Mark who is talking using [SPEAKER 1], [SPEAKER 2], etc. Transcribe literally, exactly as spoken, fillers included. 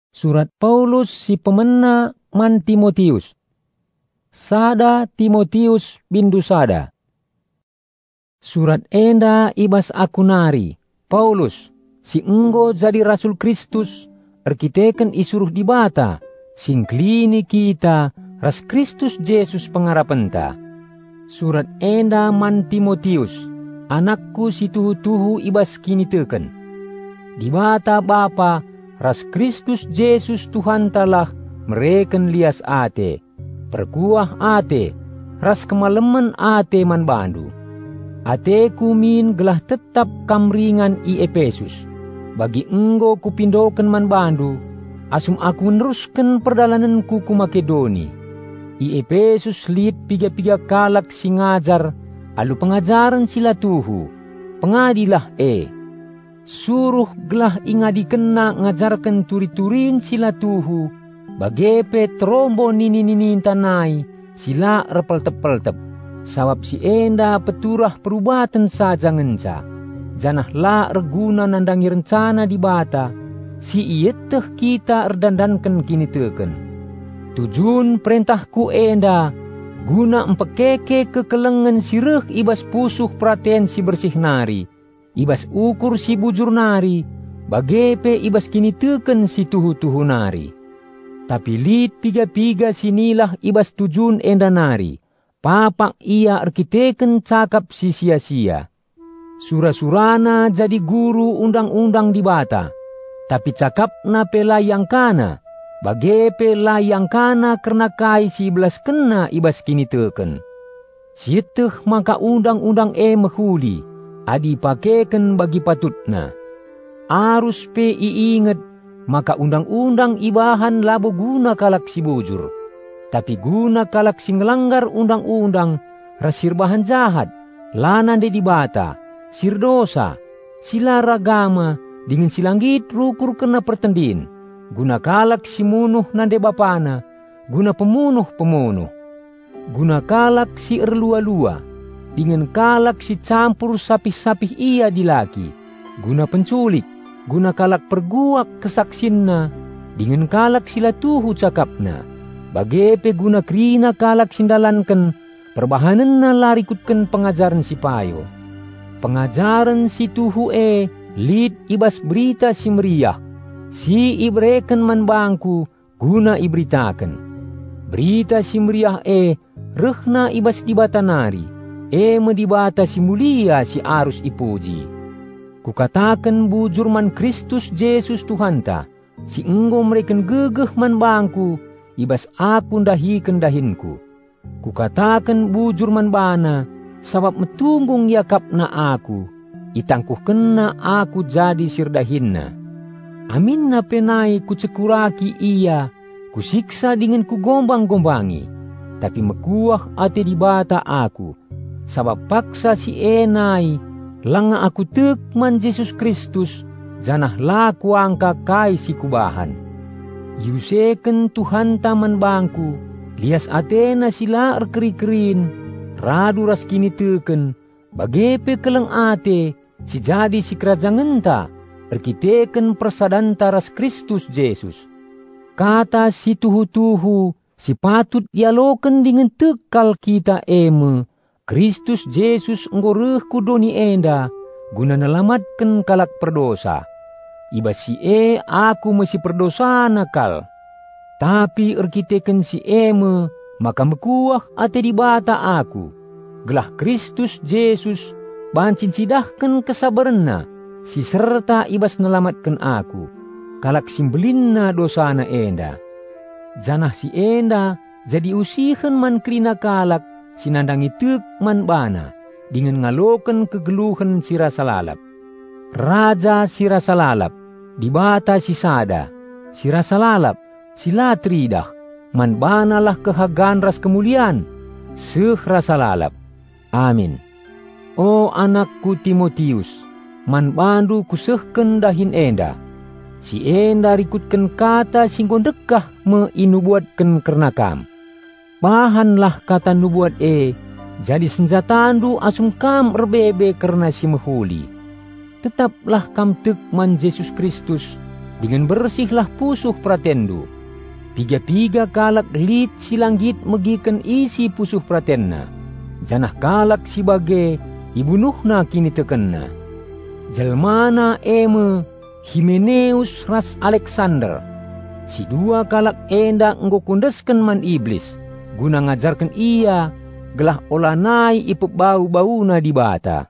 [SPEAKER 1] Surat Paulus si pemena man Timotius. Sada Timotius bindu sada. Surat enda ibas aku nari, Paulus, si enggo jadi Rasul Kristus, erkiteken isuruh dibata, sing klini kita, ras Kristus Yesus pengarapenta. Surat enda man Timotius, anakku si tuhu-tuhu ibas kini teken. Dibata Bapa, ras Kristus Yesus Tuhan talah mereken lias ate, perkuah ate, ras kemaleman ate man bandu. Ate kumin gelah tetap kamringan i Efesus, bagi enggo kupindoken man bandu, asum aku meneruskan perdalananku ku Makedoni. I Efesus lit piga-piga kalak si ngajar, alu pengajaran sila tuhu, pengadilah e. Suruh gelah ingadi kena ngajarkan turi-turin sila tuhu, bagepe trombo nini-nini tanai, sila repel-tepel-tep. Sawab si enda peturah perubatan saja ngenca. Janah la reguna nandangi rencana di bata, si ieteh kita erdandankan kini teken. Tujun perintahku enda, guna empekeke kekelengan sireh ibas pusuh praten si bersih nari, ibas ukur si bujur nari, bagepe ibas kini teken si tuhu-tuhu nari. Tapi lit piga-piga sinilah ibas tujun enda nari, papak ia erkiteken cakap si sia-sia. Sura-surana jadi guru undang-undang di bata, tapi cakapna pelayang kana, bagepe layang kana karena kai si belas kena ibas kini teken. Sieteh maka undang-undang e mehuli, adi pakeken bagi patutna. Arus pe iinget, maka undang-undang ibahan labo guna kalak si bujur. Tapi guna kalak si ngelanggar undang-undang, rasir bahan jahat, lanan de dibata, sir dosa, sila ragama, dengan silanggit rukur kena pertendin, guna kalak si munuh nande bapana, guna pemunuh-pemunuh. Guna kalak si erlua-lua, dengan kalak si campur sapih-sapih ia dilaki, guna penculik, guna kalak perguak kesaksinna, dengan kalak sila tuhu cakapna, bagepe guna krina kalak sindalanken, perbahanenna larikutken pengajaran si payo. Pengajaran si tuhu e, lid ibas berita si meriah, si ibreken man bangku, guna ibritaken. Berita si meriah e, rehna ibas dibata nari, e medibata si mulia si arus ipuji. Kukatakan bujur man Kristus Yesus Tuhanta, si enggo mereken gegeh man bangku, ibas aku ndahiken dahinku. Kukatakan bujur man bana, sabab metunggung yakapna aku, itangkuh kena aku jadi sirdahinna. Amin na penai kucekuraki ia, kusiksa dengan kugombang-gombangi, tapi mekuah ate dibata aku, sabab paksa si enai, langa aku tekman Yesus Kristus, janah laku angka kai si kubahan. Yuseken Tuhan taman bangku, lias atena sila erkeri-kerin, radu ras kini teken, bagepe keleng ate, si jadi si kerajangenta, erkiteken persadanta ras Kristus Yesus. Kata si tuhu-tuhu, si patut dialoken dengan tekal kita eme, Kristus Yesus ngoreh kudoni enda, guna nelamatkan kalak perdosa. Iba si e aku mesi perdosa nakal. Tapi erkiteken si eme, maka mekuah ate dibata aku. Gelah Kristus Yesus, bancin sidahken kesabarenna, si serta ibas nelamatkan aku. Kalak simbelinna dosana enda. Janah si enda, jadi usihen man krina kalak, sinandangi tek man bana, dengan ngaloken kegeluhan si rasa lalap. Raja si rasa lalap, dibata si sada, si rasa lalap, si latridah, man banalah kehagan ras kemulian, seh rasa lalap. Amin. O anakku Timotius, man bandu kusehken dahin enda, si enda rikutken kata singgon dekah me inubuatken kernakam. Bahanlah kata nubuat e, jadi senjatandu asum kam erbebe karena si mehuli. Tetaplah kam tekman Yesus Kristus, Dengan bersihlah pusuh pratendu. Piga-piga kalak lit silanggit megikan isi pusuh pratenna. Janah kalak sibage ibunuhna kini tekenna. Jalmana eme Himeneus ras Alexander. Si dua kalak enda enggo kundesken man iblis. Guna ngajarkan ia gelah olanai ipep bau-bauna di bata.